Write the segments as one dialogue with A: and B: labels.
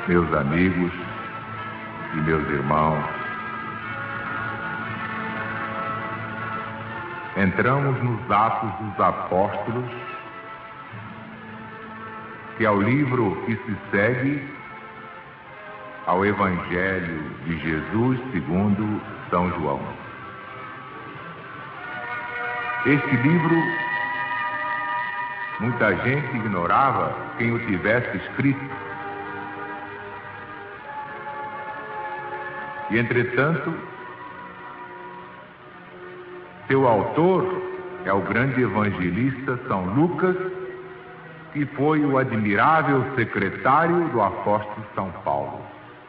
A: meus amigos e meus irmãos, entramos nos Atos dos Apóstolos, que é o livro que se segue ao Evangelho de Jesus segundo São João. Este livro, muita gente ignorava quem o tivesse escrito. E, entretanto, seu autor é o grande evangelista São Lucas, que foi o admirável secretário do apóstolo São Paulo.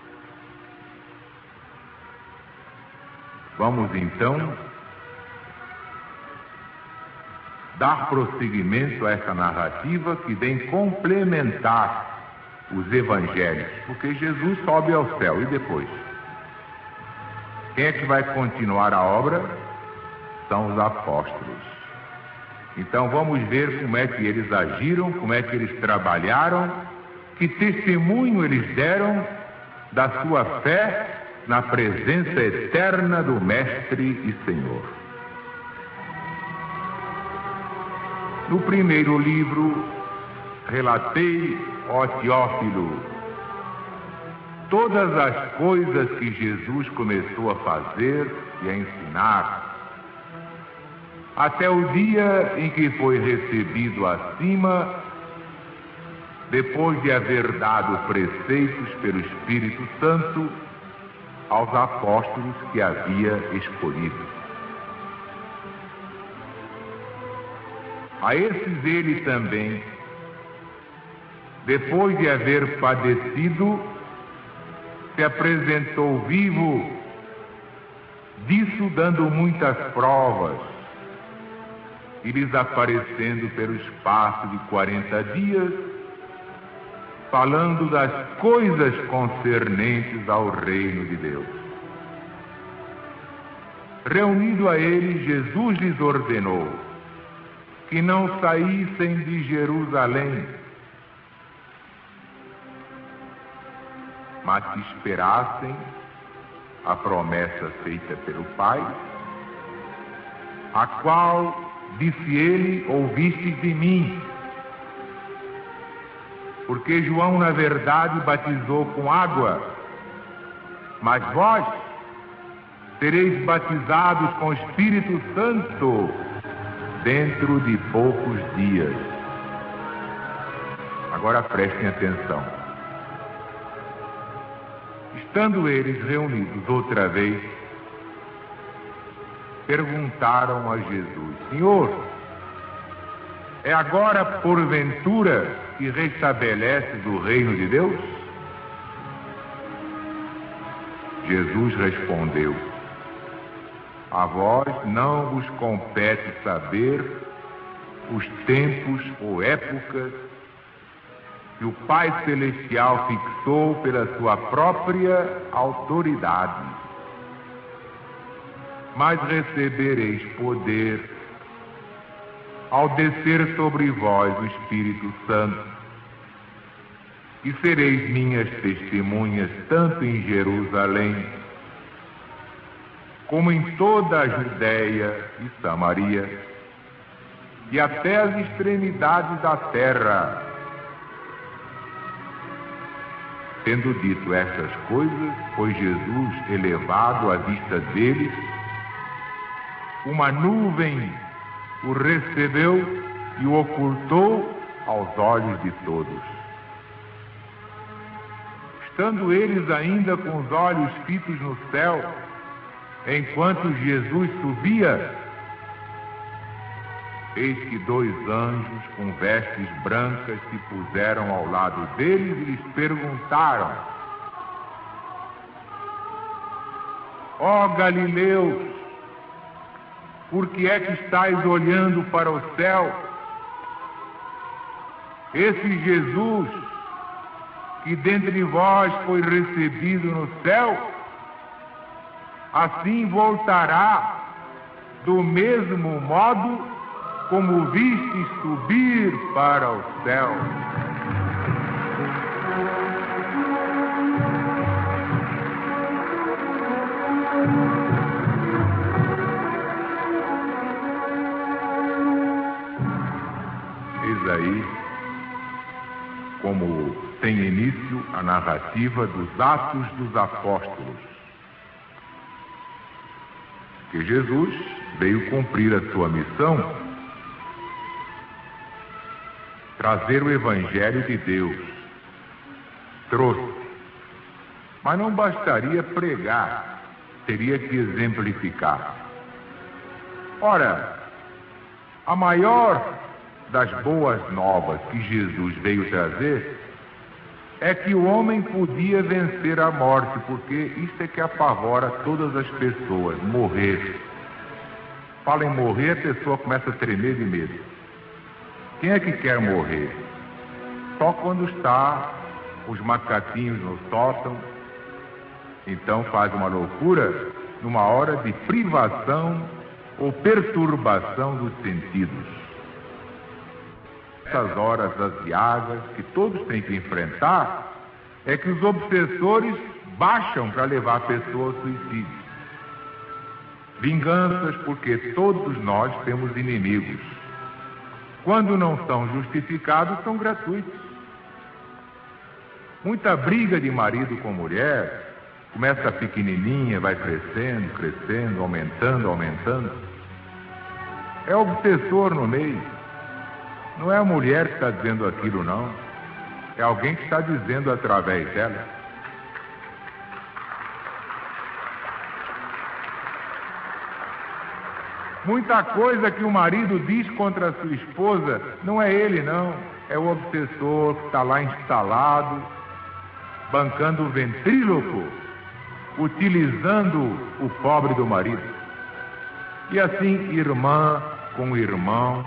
A: Vamos, então, dar prosseguimento a essa narrativa que vem complementar os evangelhos, porque Jesus sobe ao céu e depois? Quem é que vai continuar a obra? São os apóstolos. Então vamos ver como é que eles agiram, como é que eles trabalharam, que testemunho eles deram da sua fé na presença eterna do Mestre e Senhor. No primeiro livro, relatei, ó Teófilo, todas as coisas que Jesus começou a fazer e a ensinar, até o dia em que foi recebido acima, depois de haver dado preceitos pelo Espírito Santo aos apóstolos que havia escolhido. A esses ele também, depois de haver padecido, se apresentou vivo, disso dando muitas provas, e lhes aparecendo pelo espaço de 40 dias, falando das coisas concernentes ao reino de Deus. Reunido a eles, Jesus lhes ordenou que não saíssem de Jerusalém, mas que esperassem a promessa feita pelo Pai, a qual, disse ele, ouvistes de mim. Porque João, na verdade, batizou com água, mas vós sereis batizados com o Espírito Santo dentro de poucos dias. Agora prestem atenção. Estando eles reunidos outra vez, perguntaram a Jesus: Senhor, é agora porventura que restabeleces o reino de Deus? Jesus respondeu: a vós não vos compete saber os tempos ou épocas que o Pai Celestial fixou pela sua própria autoridade. Mas recebereis poder ao descer sobre vós o Espírito Santo, e sereis minhas testemunhas tanto em Jerusalém, como em toda a Judéia e Samaria, e até as extremidades da terra. Tendo dito estas coisas, foi Jesus elevado à vista deles, uma nuvem o recebeu e o ocultou aos olhos de todos. Estando eles ainda com os olhos fitos no céu, enquanto Jesus subia, eis que 2 anjos com vestes brancas se puseram ao lado deles e lhes perguntaram: ó Galileus, por que é que estáis olhando para o céu? Esse Jesus, que dentre vós foi recebido no céu, assim voltará do mesmo modo como vistes subir para o céu. aí como tem início a narrativa dos Atos dos Apóstolos, que Jesus veio cumprir a sua missão, trazer o Evangelho de Deus. Trouxe. Mas não bastaria pregar, teria que exemplificar. Ora, a maior das boas novas que Jesus veio trazer é que o homem podia vencer a morte, porque isso é que apavora todas as pessoas, morrer. Fala em morrer, a pessoa começa a tremer de medo. Quem é que quer morrer? Só quando está os macaquinhos no sótão, então faz uma loucura numa hora de privação ou perturbação dos sentidos. Essas horas aziagas que todos têm que enfrentar é que os obsessores baixam para levar a pessoa ao suicídio. Vinganças, porque todos nós temos inimigos. Quando não são justificados, são gratuitos. Muita briga de marido com mulher começa pequenininha, vai crescendo, crescendo, aumentando, aumentando. É obsessor no meio. Não é a mulher que está dizendo aquilo, não. É alguém que está dizendo através dela. Muita coisa que o marido diz contra a sua esposa, não é ele, não. É o obsessor que está lá instalado, bancando o ventríloco, utilizando o pobre do marido. E assim, irmã com irmão,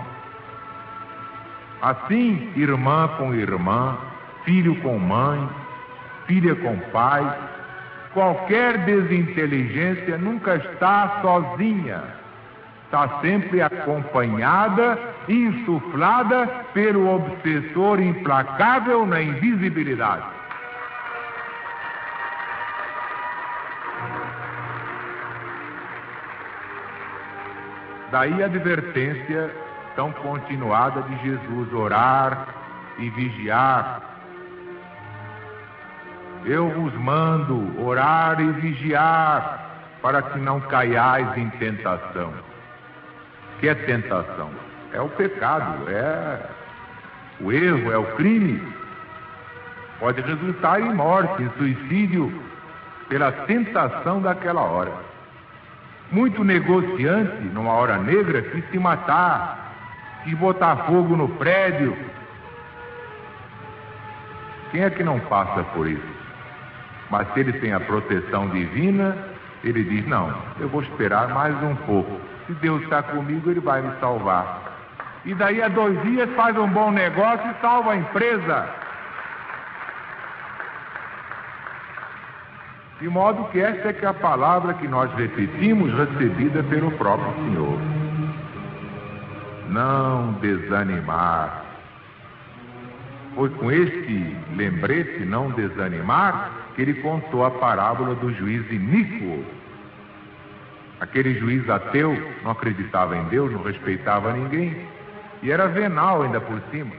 A: assim, irmã com irmã, filho com mãe, filha com pai, qualquer desinteligência nunca está sozinha, está sempre acompanhada, insuflada pelo obsessor implacável na invisibilidade. Daí a advertência tão continuada de Jesus: orar e vigiar. Eu vos mando orar e vigiar, para que não caiais em tentação. Que é tentação? É o pecado, é o erro, é o crime. Pode resultar em morte, em suicídio, pela tentação daquela hora. Muito negociante, numa hora negra, quis se matar, quis botar fogo no prédio. Quem é que não passa por isso? Mas se ele tem a proteção divina, ele diz: não, eu vou esperar mais um pouco. Se Deus está comigo, ele vai me salvar. E daí a 2 dias faz um bom negócio e salva a empresa. De modo que esta é que é a palavra que nós repetimos, recebida pelo próprio Senhor. Não desanimar. Foi com este lembrete, não desanimar, que ele contou a parábola do juiz iníquo. Aquele juiz ateu, não acreditava em Deus, não respeitava ninguém, e era venal ainda por cima.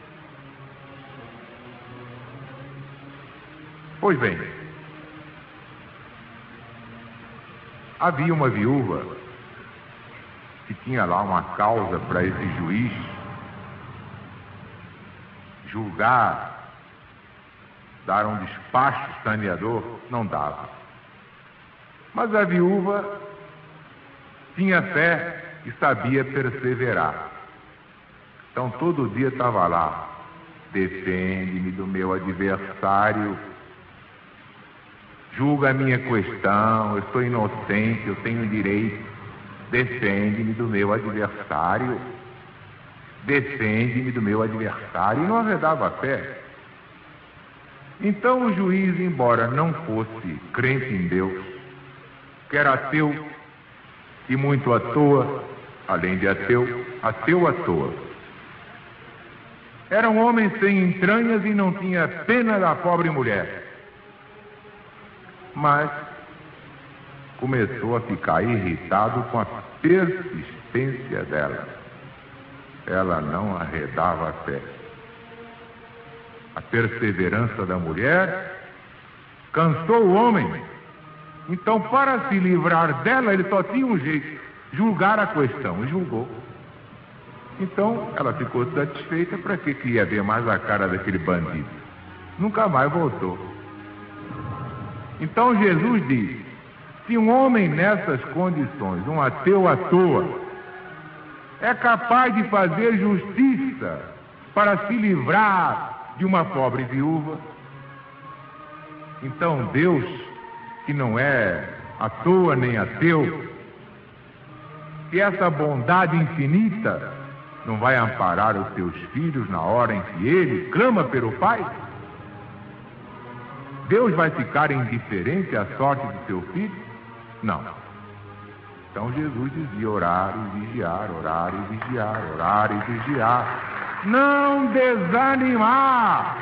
A: Pois bem, havia uma viúva que tinha lá uma causa para esse juiz julgar, dar um despacho saneador, não dava. Mas a viúva tinha fé e sabia perseverar. Então todo dia estava lá: defende-me do meu adversário, julga a minha questão, eu sou inocente, eu tenho direito, defende-me do meu adversário, defende-me do meu adversário, e não arredava a fé. Então o juiz, embora não fosse crente em Deus, que era ateu, e muito à toa, além de ateu à toa, era um homem sem entranhas e não tinha pena da pobre mulher. Mas começou a ficar irritado com a persistência dela. ela não arredava a fé. A perseverança da mulher cansou o homem. Então, para se livrar dela, ele só tinha um jeito: julgar a questão. E julgou. Então, ela ficou satisfeita. Para que ia ver mais a cara daquele bandido? Nunca mais voltou. Então, Jesus diz: se um homem nessas condições, um ateu à toa, é capaz de fazer justiça para se livrar de uma pobre viúva, então Deus, que não é à toa nem ateu, que essa bondade infinita não vai amparar os seus filhos na hora em que ele clama pelo Pai? Deus vai ficar indiferente à sorte do seu filho? Não. Então Jesus dizia: orar e vigiar, orar e vigiar, orar e vigiar. Não desanimar,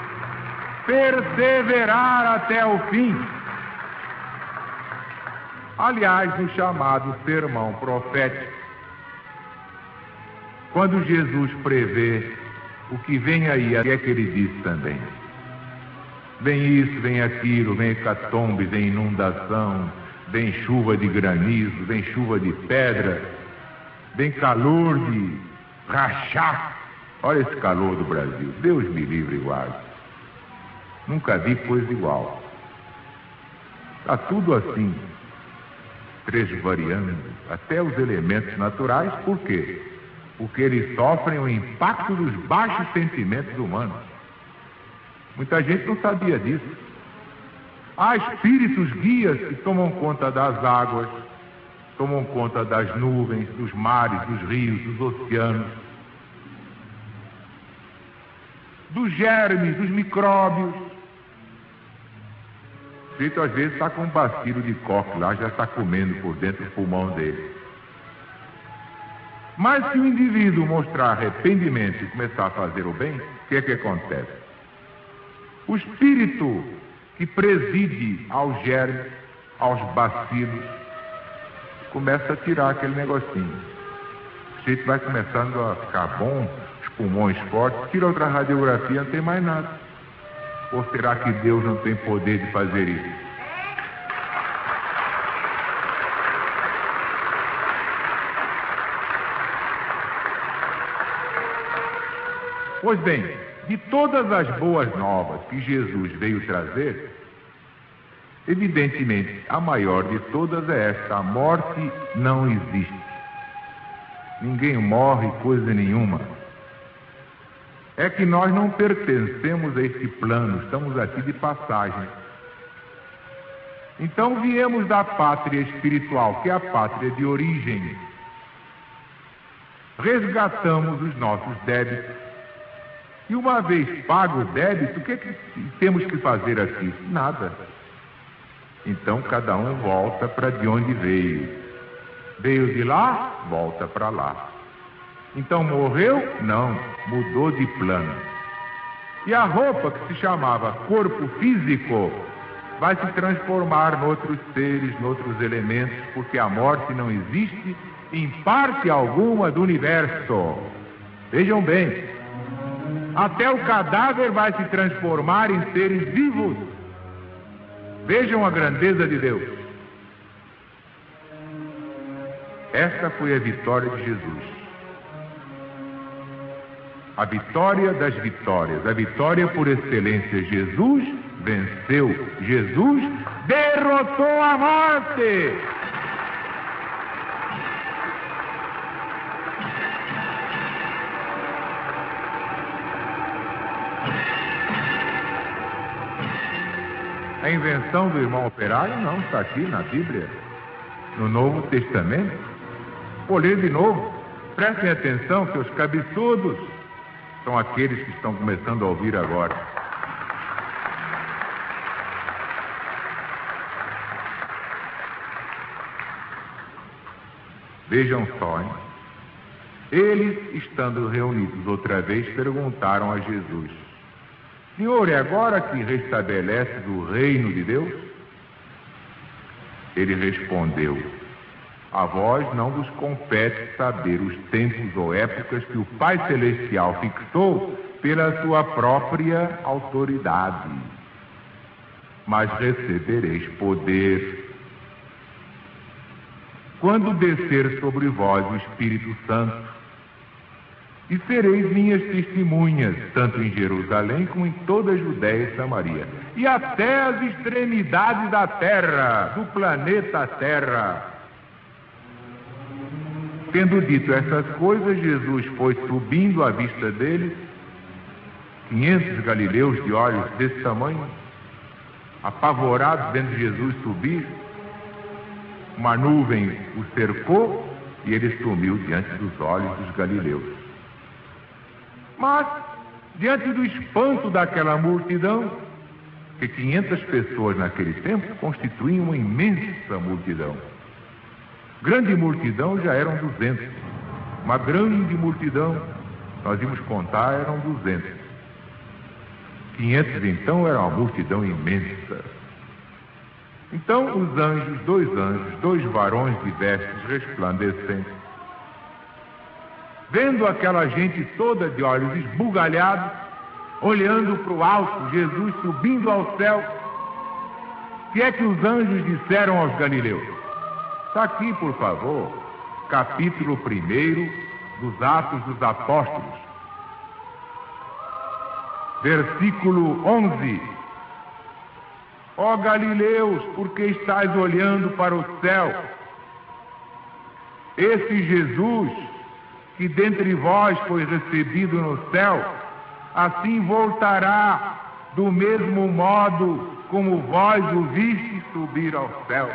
A: perseverar até o fim. Aliás, no chamado sermão profético, quando Jesus prevê o que vem aí, o que é que ele diz também? Vem isso, vem aquilo, vem hecatombe, vem inundação, vem chuva de granizo, vem chuva de pedra, vem calor de rachar. Olha esse calor do Brasil, Deus me livre e guarde. Nunca vi coisa igual. Está tudo assim, tresvariando, até os elementos naturais. Por quê? Porque eles sofrem o impacto dos baixos sentimentos humanos. Muita gente não sabia disso. Há espíritos guias que tomam conta das águas, tomam conta das nuvens, dos mares, dos rios, dos oceanos, dos germes, dos micróbios. O espírito às vezes está com um bacilo de coque lá, já está comendo por dentro do pulmão dele. Mas se o indivíduo mostrar arrependimento e começar a fazer o bem, o que é que acontece? O espírito que preside aos germes, aos bacilos, começa a tirar aquele negocinho. O espírito vai começando a ficar bom, os pulmões fortes, tira outra radiografia, não tem mais nada. Ou será que Deus não tem poder de fazer isso? Pois bem, de todas as boas novas que Jesus veio trazer, evidentemente a maior de todas é esta: a morte não existe. Ninguém morre coisa nenhuma. É que nós não pertencemos a esse plano, estamos aqui de passagem. Então viemos da pátria espiritual, que é a pátria de origem. Resgatamos os nossos débitos. E uma vez pago o débito, o que temos que fazer aqui? Nada. Então cada um volta para de onde veio. Veio de lá, volta para lá. Então morreu? Não, mudou de plano. E a roupa que se chamava corpo físico vai se transformar noutros seres, noutros elementos, porque a morte não existe em parte alguma do universo. Vejam bem. Até o cadáver vai se transformar em seres vivos. Vejam a grandeza de Deus. Esta foi a vitória de Jesus. A vitória das vitórias, a vitória por excelência. Jesus venceu. Jesus derrotou a morte. A invenção do irmão operário não está aqui na Bíblia, no Novo Testamento. Vou ler de novo. Prestem atenção, seus cabeçudos. São aqueles que estão começando a ouvir agora. Vejam só, hein? Eles, estando reunidos outra vez, perguntaram a Jesus: Senhor, é agora que restabeleces o reino de Deus? Ele respondeu: A vós não vos compete saber os tempos ou épocas que o Pai Celestial fixou pela sua própria autoridade. Mas recebereis poder quando descer sobre vós o Espírito Santo, e sereis minhas testemunhas, tanto em Jerusalém como em toda a Judéia e Samaria, e até as extremidades da terra, do planeta Terra. Tendo dito essas coisas, Jesus foi subindo à vista deles, 500 galileus de olhos desse tamanho, apavorados vendo Jesus subir. Uma nuvem o cercou e ele sumiu diante dos olhos dos galileus. Mas, diante do espanto daquela multidão, que 500 pessoas naquele tempo constituíam uma imensa multidão. Grande multidão já eram 200. Uma grande multidão, nós íamos contar, eram 200. 500 então era uma multidão imensa. Então os anjos, dois varões de vestes resplandecentes, vendo aquela gente toda de olhos esbugalhados, olhando para o alto, Jesus subindo ao céu, o que é que os anjos disseram aos galileus? Está aqui, por favor, capítulo 1 dos Atos dos Apóstolos, versículo 11. Ó Galileus, por que estáis olhando para o céu? Esse Jesus, que dentre vós foi recebido no céu, assim voltará do mesmo modo como vós o vistes subir ao céu.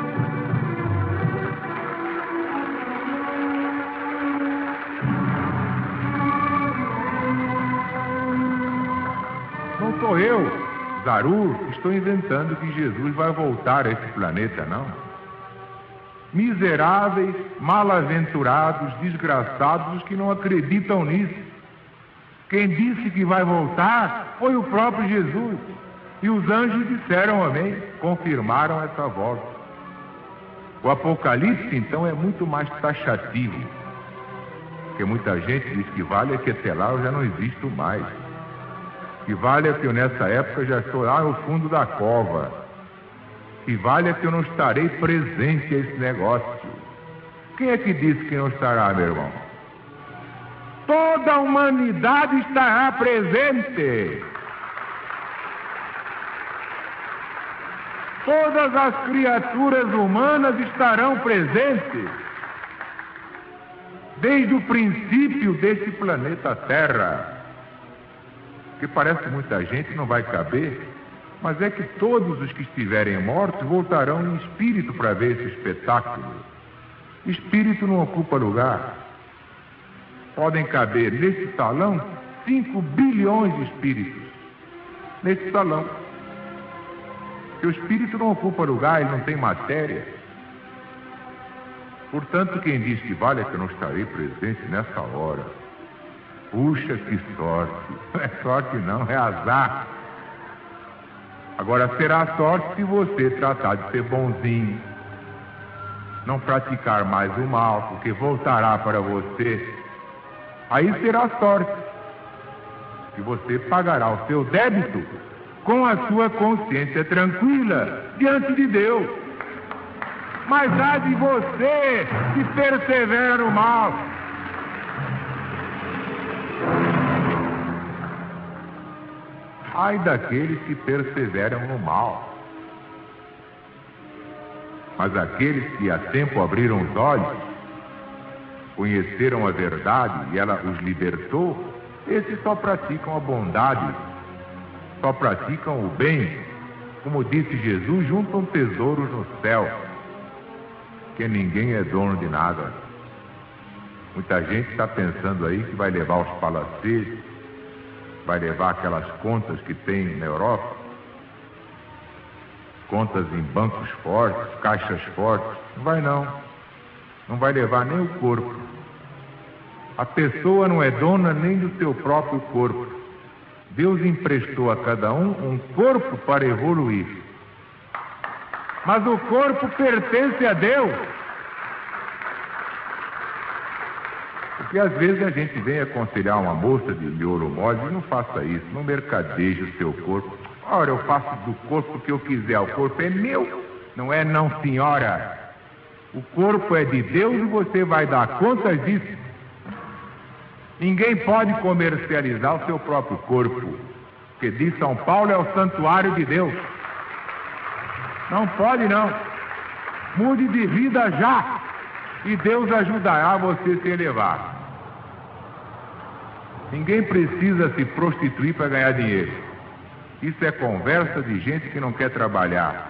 A: Não sou eu, Zarur, estou inventando que Jesus vai voltar a esse planeta, não. Miseráveis, mal-aventurados, desgraçados, os que não acreditam nisso. Quem disse que vai voltar foi o próprio Jesus. E os anjos disseram amém, confirmaram essa volta. O Apocalipse, então, é muito mais taxativo. Porque muita gente diz que vale é que até lá eu já não existo mais. Que vale é que eu nessa época já estou lá no fundo da cova. Que vale é que eu não estarei presente a esse negócio. Quem é que disse que não estará, meu irmão? Toda a humanidade estará presente. Todas as criaturas humanas estarão presentes. Desde o princípio desse planeta Terra. Que parece que muita gente não vai caber, mas é que todos os que estiverem mortos voltarão em espírito para ver esse espetáculo. Espírito não ocupa lugar. Podem caber nesse salão 5 bilhões de espíritos. Nesse salão. Porque o espírito não ocupa lugar, ele não tem matéria. Portanto, quem diz que vale é que eu não estarei presente nessa hora. Puxa, que sorte. Não é sorte não, é azar. Agora, será sorte se você tratar de ser bonzinho, não praticar mais o mal, porque voltará para você. Aí será sorte. E você pagará o seu débito com a sua consciência tranquila diante de Deus. Mas há de você que persevera no mal. Ai daqueles que perseveram no mal. Mas aqueles que há tempo abriram os olhos, conheceram a verdade e ela os libertou, esses só praticam a bondade, só praticam o bem. Como disse Jesus, juntam tesouros no céu, que ninguém é dono de nada. Muita gente está pensando aí que vai levar os palacetes, vai levar aquelas contas que tem na Europa, contas em bancos fortes, caixas fortes. Não vai não. Não vai levar nem o corpo. A pessoa não é dona nem do seu próprio corpo. Deus emprestou a cada um corpo para evoluir. Mas o corpo pertence a Deus. Porque às vezes a gente vem aconselhar uma moça de miolo mole e não faça isso, não mercadeje o seu corpo. Ora, eu faço do corpo o que eu quiser, o corpo é meu, não é não, senhora. O corpo é de Deus e você vai dar conta disso. Ninguém pode comercializar o seu próprio corpo, porque diz São Paulo é o santuário de Deus. Não pode não. Mude de vida já e Deus ajudará você a se elevar. Ninguém precisa se prostituir para ganhar dinheiro. Isso é conversa de gente que não quer trabalhar.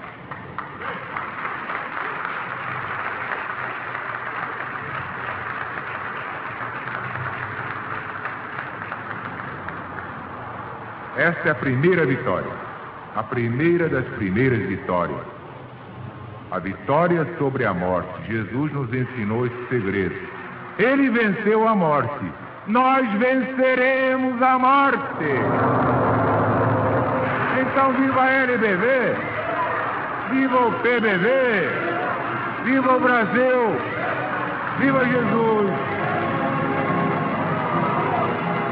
A: Esta é a primeira vitória, a primeira das primeiras vitórias. A vitória sobre a morte. Jesus nos ensinou esse segredo. Ele venceu a morte. Nós venceremos a morte. Então viva a LBV, viva o PBV, viva o Brasil, viva Jesus.